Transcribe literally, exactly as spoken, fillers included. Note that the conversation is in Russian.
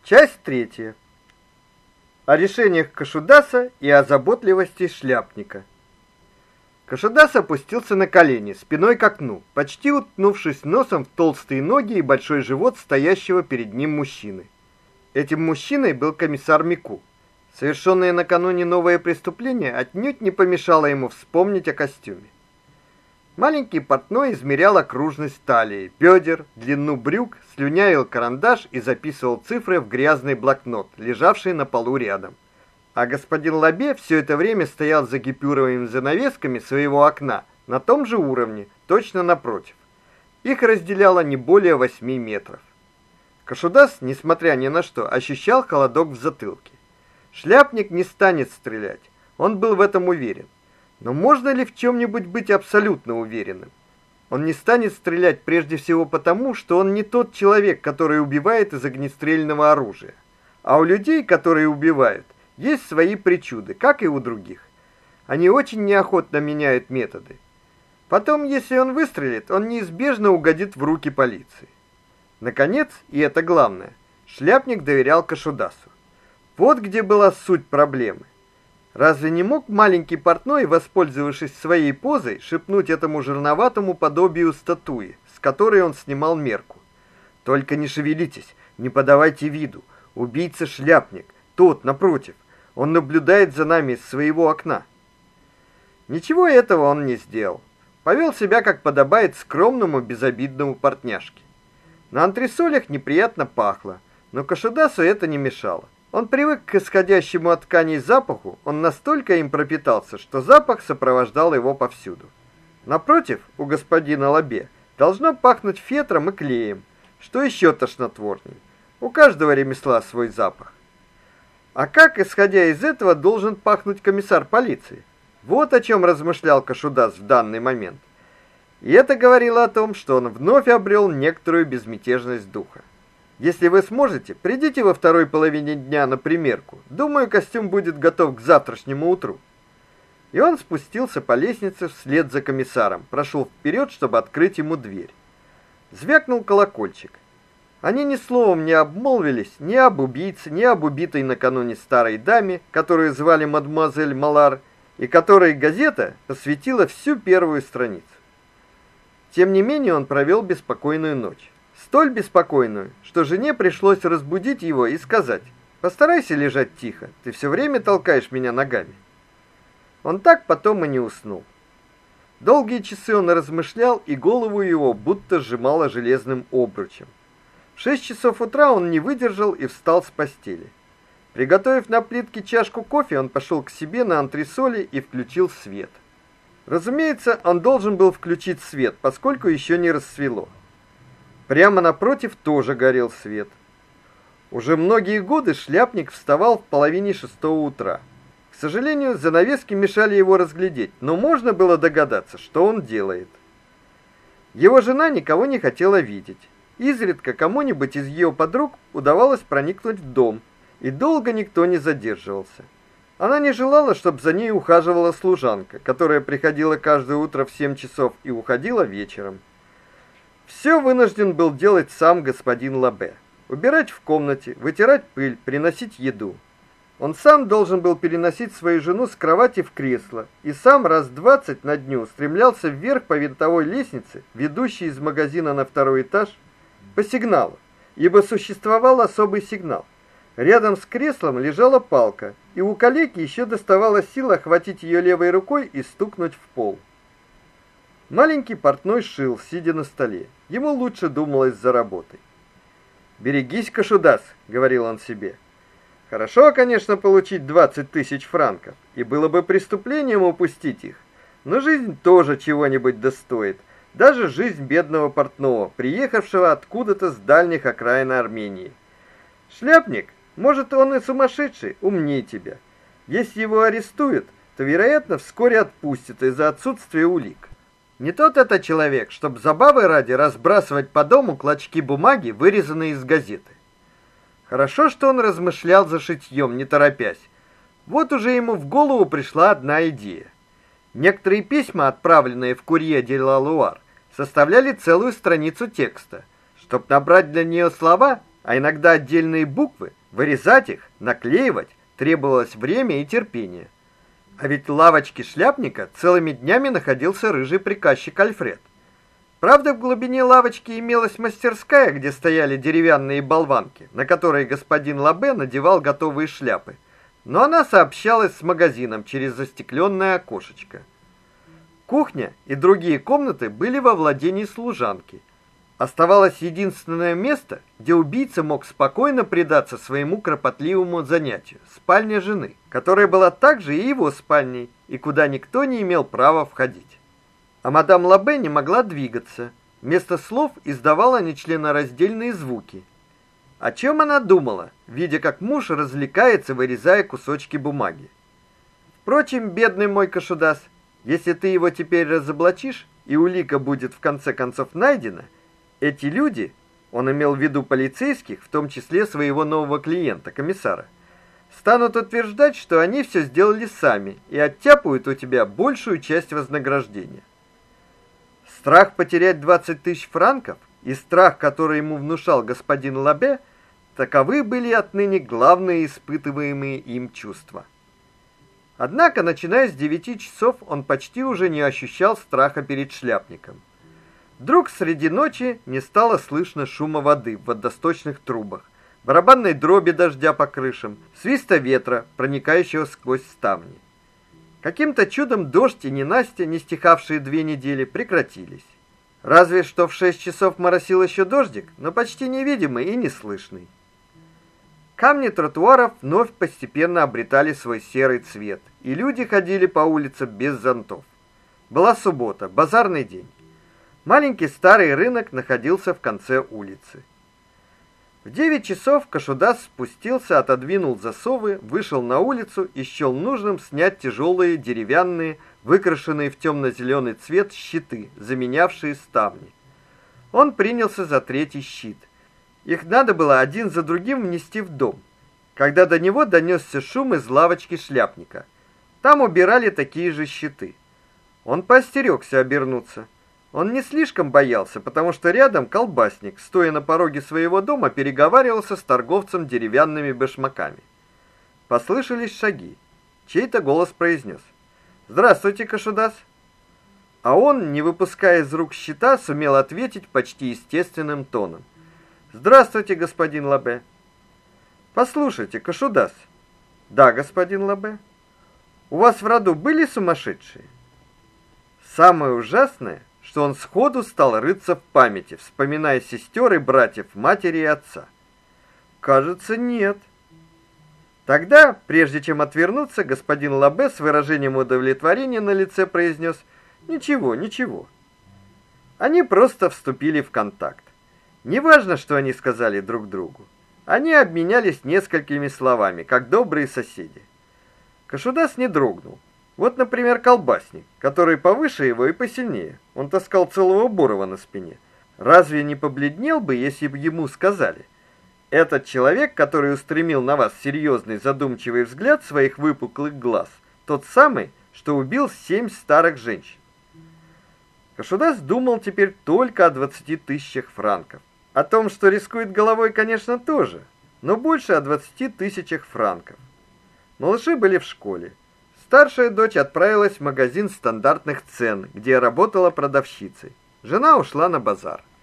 Часть третья. О решениях Кашудаса и о заботливости шляпника. Кашудас опустился на колени, спиной к окну, почти уткнувшись носом в толстые ноги и большой живот стоящего перед ним мужчины. Этим мужчиной был комиссар Мику. Совершенное накануне новое преступление отнюдь не помешало ему вспомнить о костюме. Маленький портной измерял окружность талии, бедер, длину брюк, слюнявил карандаш и записывал цифры в грязный блокнот, лежавший на полу рядом. А господин Лабе все это время стоял за гипюровыми занавесками своего окна, на том же уровне, точно напротив. Их разделяло не более восьми метров. Кашудас, несмотря ни на что, ощущал холодок в затылке. Шляпник не станет стрелять, он был в этом уверен. Но можно ли в чем-нибудь быть абсолютно уверенным? Он не станет стрелять прежде всего потому, что он не тот человек, который убивает из огнестрельного оружия. А у людей, которые убивают, есть свои причуды, как и у других. Они очень неохотно меняют методы. Потом, если он выстрелит, он неизбежно угодит в руки полиции. Наконец, и это главное, шляпник доверял Кашудасу. Вот где была суть проблемы. Разве не мог маленький портной, воспользовавшись своей позой, шепнуть этому жирноватому подобию статуи, с которой он снимал мерку? Только не шевелитесь, не подавайте виду. Убийца шляпник, тот напротив. Он наблюдает за нами из своего окна. Ничего этого он не сделал. Повел себя, как подобает скромному, безобидному портняшке. На антресолях неприятно пахло, но Кашудасу это не мешало. Он привык к исходящему от тканей запаху, он настолько им пропитался, что запах сопровождал его повсюду. Напротив, у господина Лабе должно пахнуть фетром и клеем, что еще тошнотворней. У каждого ремесла свой запах. А как, исходя из этого, должен пахнуть комиссар полиции? Вот о чем размышлял Кашудас в данный момент. И это говорило о том, что он вновь обрел некоторую безмятежность духа. Если вы сможете, придите во второй половине дня на примерку. Думаю, костюм будет готов к завтрашнему утру. И он спустился по лестнице вслед за комиссаром, прошел вперед, чтобы открыть ему дверь. Звякнул колокольчик. Они ни словом не обмолвились ни об убийце, ни об убитой накануне старой даме, которую звали мадемуазель Малар, и которой газета посвятила всю первую страницу. Тем не менее, он провел беспокойную ночь. Столь беспокойную, что жене пришлось разбудить его и сказать: «Постарайся лежать тихо, ты все время толкаешь меня ногами». Он так потом и не уснул. Долгие часы он размышлял, и голову его будто сжимало железным обручем. В шесть часов утра он не выдержал и встал с постели. Приготовив на плитке чашку кофе, он пошел к себе на антресоли и включил свет. Разумеется, он должен был включить свет, поскольку еще не рассвело. Прямо напротив тоже горел свет. Уже многие годы шляпник вставал в половине шестого утра. К сожалению, занавески мешали его разглядеть, но можно было догадаться, что он делает. Его жена никого не хотела видеть. Изредка кому-нибудь из ее подруг удавалось проникнуть в дом, и долго никто не задерживался. Она не желала, чтобы за ней ухаживала служанка, которая приходила каждое утро в семь часов и уходила вечером. Все вынужден был делать сам господин Лабе. Убирать в комнате, вытирать пыль, приносить еду. Он сам должен был переносить свою жену с кровати в кресло, и сам раз двадцать на дню стремлялся вверх по винтовой лестнице, ведущей из магазина на второй этаж, по сигналу, ибо существовал особый сигнал. Рядом с креслом лежала палка, и у калеки еще доставалась сила охватить ее левой рукой и стукнуть в пол. Маленький портной шил, сидя на столе. Ему лучше думалось за работой. «Берегись, Кашудас», — говорил он себе. «Хорошо, конечно, получить двадцать тысяч франков, и было бы преступлением упустить их, но жизнь тоже чего-нибудь достоит, даже жизнь бедного портного, приехавшего откуда-то с дальних окраин Армении. Шляпник, может, он и сумасшедший, умнее тебя. Если его арестуют, то, вероятно, вскоре отпустят из-за отсутствия улик. Не тот это человек, чтобы забавы ради разбрасывать по дому клочки бумаги, вырезанные из газеты. Хорошо, что он размышлял за шитьем, не торопясь. Вот уже ему в голову пришла одна идея. Некоторые письма, отправленные в Курье де ла Луар, составляли целую страницу текста. Чтобы набрать для нее слова, а иногда отдельные буквы, вырезать их, наклеивать требовалось время и терпение. А ведь в лавочке шляпника целыми днями находился рыжий приказчик Альфред. Правда, в глубине лавочки имелась мастерская, где стояли деревянные болванки, на которые господин Лабе надевал готовые шляпы, но она сообщалась с магазином через застекленное окошечко. Кухня и другие комнаты были во владении служанки. Оставалось единственное место, где убийца мог спокойно предаться своему кропотливому занятию спальня жены, которая была также и его спальней, и куда никто не имел права входить. А мадам Лабе не могла двигаться. Вместо слов издавала нечленораздельные звуки. О чем она думала, видя, как муж развлекается, вырезая кусочки бумаги? Впрочем, бедный мой Кашудас, если ты его теперь разоблачишь, и улика будет в конце концов найдена, эти люди, он имел в виду полицейских, в том числе своего нового клиента, комиссара, станут утверждать, что они все сделали сами и оттяпают у тебя большую часть вознаграждения. Страх потерять двадцать тысяч франков и страх, который ему внушал господин Лабе, таковы были отныне главные испытываемые им чувства. Однако, начиная с девяти часов, он почти уже не ощущал страха перед шляпником. Вдруг среди ночи не стало слышно шума воды в водосточных трубах, барабанной дроби дождя по крышам, свиста ветра, проникающего сквозь ставни. Каким-то чудом дождь и ненастья, не стихавшие две недели, прекратились. Разве что в шесть часов моросил еще дождик, но почти невидимый и неслышный. Камни тротуаров вновь постепенно обретали свой серый цвет, и люди ходили по улицам без зонтов. Была суббота, базарный день. Маленький старый рынок находился в конце улицы. В девять часов Кашудас спустился, отодвинул засовы, вышел на улицу и счел нужным снять тяжелые деревянные, выкрашенные в темно-зеленый цвет щиты, заменявшие ставни. Он принялся за третий щит. Их надо было один за другим внести в дом, когда до него донесся шум из лавочки шляпника. Там убирали такие же щиты. Он поостерегся обернуться. Он не слишком боялся, потому что рядом колбасник, стоя на пороге своего дома, переговаривался с торговцем деревянными башмаками. Послышались шаги. Чей-то голос произнес: «Здравствуйте, Кашудас». А он, не выпуская из рук щита, сумел ответить почти естественным тоном: «Здравствуйте, господин Лабе». «Послушайте, Кашудас». «Да, господин Лабе». «У вас в роду были сумасшедшие?» Самое ужасное, что он сходу стал рыться в памяти, вспоминая сестер и братьев, матери и отца. Кажется, нет. Тогда, прежде чем отвернуться, господин Лабе с выражением удовлетворения на лице произнес: «Ничего, ничего». Они просто вступили в контакт. Неважно, что они сказали друг другу. Они обменялись несколькими словами, как добрые соседи. Кашудас не дрогнул. Вот, например, колбасник, который повыше его и посильнее. Он таскал целого Бурова на спине. Разве не побледнел бы, если бы ему сказали: «Этот человек, который устремил на вас серьезный задумчивый взгляд своих выпуклых глаз, тот самый, что убил семь старых женщин». Кашудас думал теперь только о двадцати тысячах франков. О том, что рискует головой, конечно, тоже, но больше о двадцати тысячах франков. Малыши были в школе. Старшая дочь отправилась в магазин стандартных цен, где работала продавщицей. Жена ушла на базар.